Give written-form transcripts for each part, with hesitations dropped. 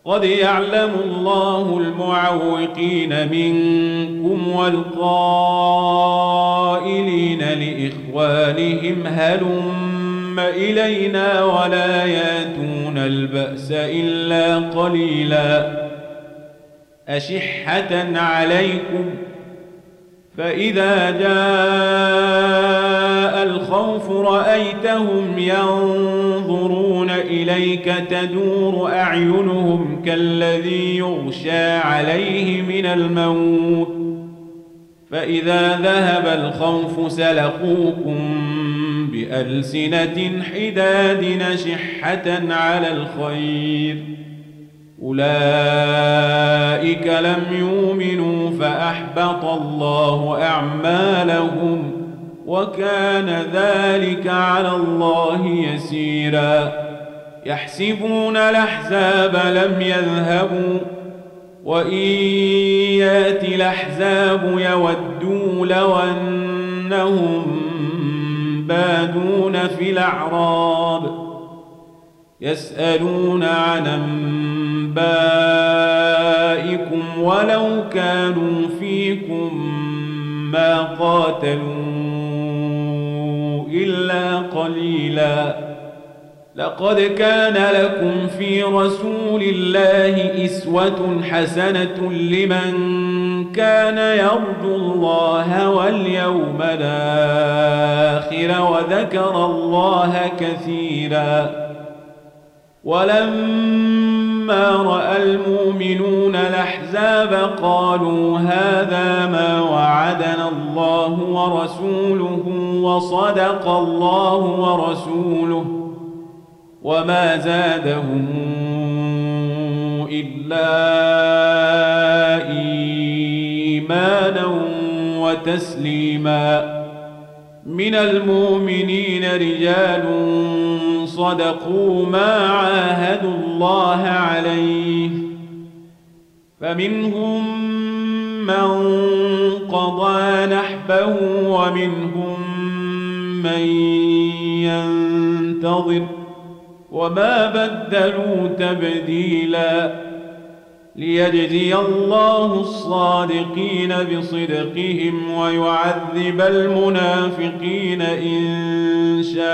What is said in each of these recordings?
قد يعلم الله المعوقين منكم والقائلين لإخوانهم هلم إلينا ولا ياتون البأس إلا قليلا أشحة عليكم فإذا جاء الخوف رأيتهم ينظرون إليك تدور أعينهم كالذي يغشى عليه من الموت فإذا ذهب الخوف سلقوكم بألسنة حداد أشحة على الخير أولئك لم يؤمنوا فأحبط الله أعمالهم وكان ذلك على الله يسيرا يحسبون الأحزاب لم يذهبوا وإن يأتي الأحزاب يودوا لو أنهم بادون في الأعراب يسألون عن أنبائكم ولو كانوا فيكم ما قاتلوا إلا قليلا لقد كان لكم في رسول الله أسوة حسنة لمن كان يرجو الله واليوم الآخر وذكر الله كثيرا ولما رأى المؤمنون الأحزاب قالوا هذا ما وعدنا الله ورسوله وصدق الله ورسوله وما زادهم إلا إيمانا وتسليما من المؤمنين رجال صدقوا ما عاهدوا الله عليه فمنهم من قضى نحبه ومنهم من ينتظر وما بدلوا تبديلا ليجزي الله الصادقين بصدقهم ويعذب المنافقين إن شاء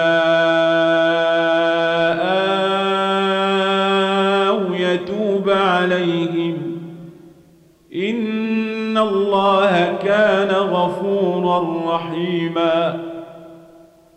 أو يتوب عليهم إن الله كان غفورا رحيما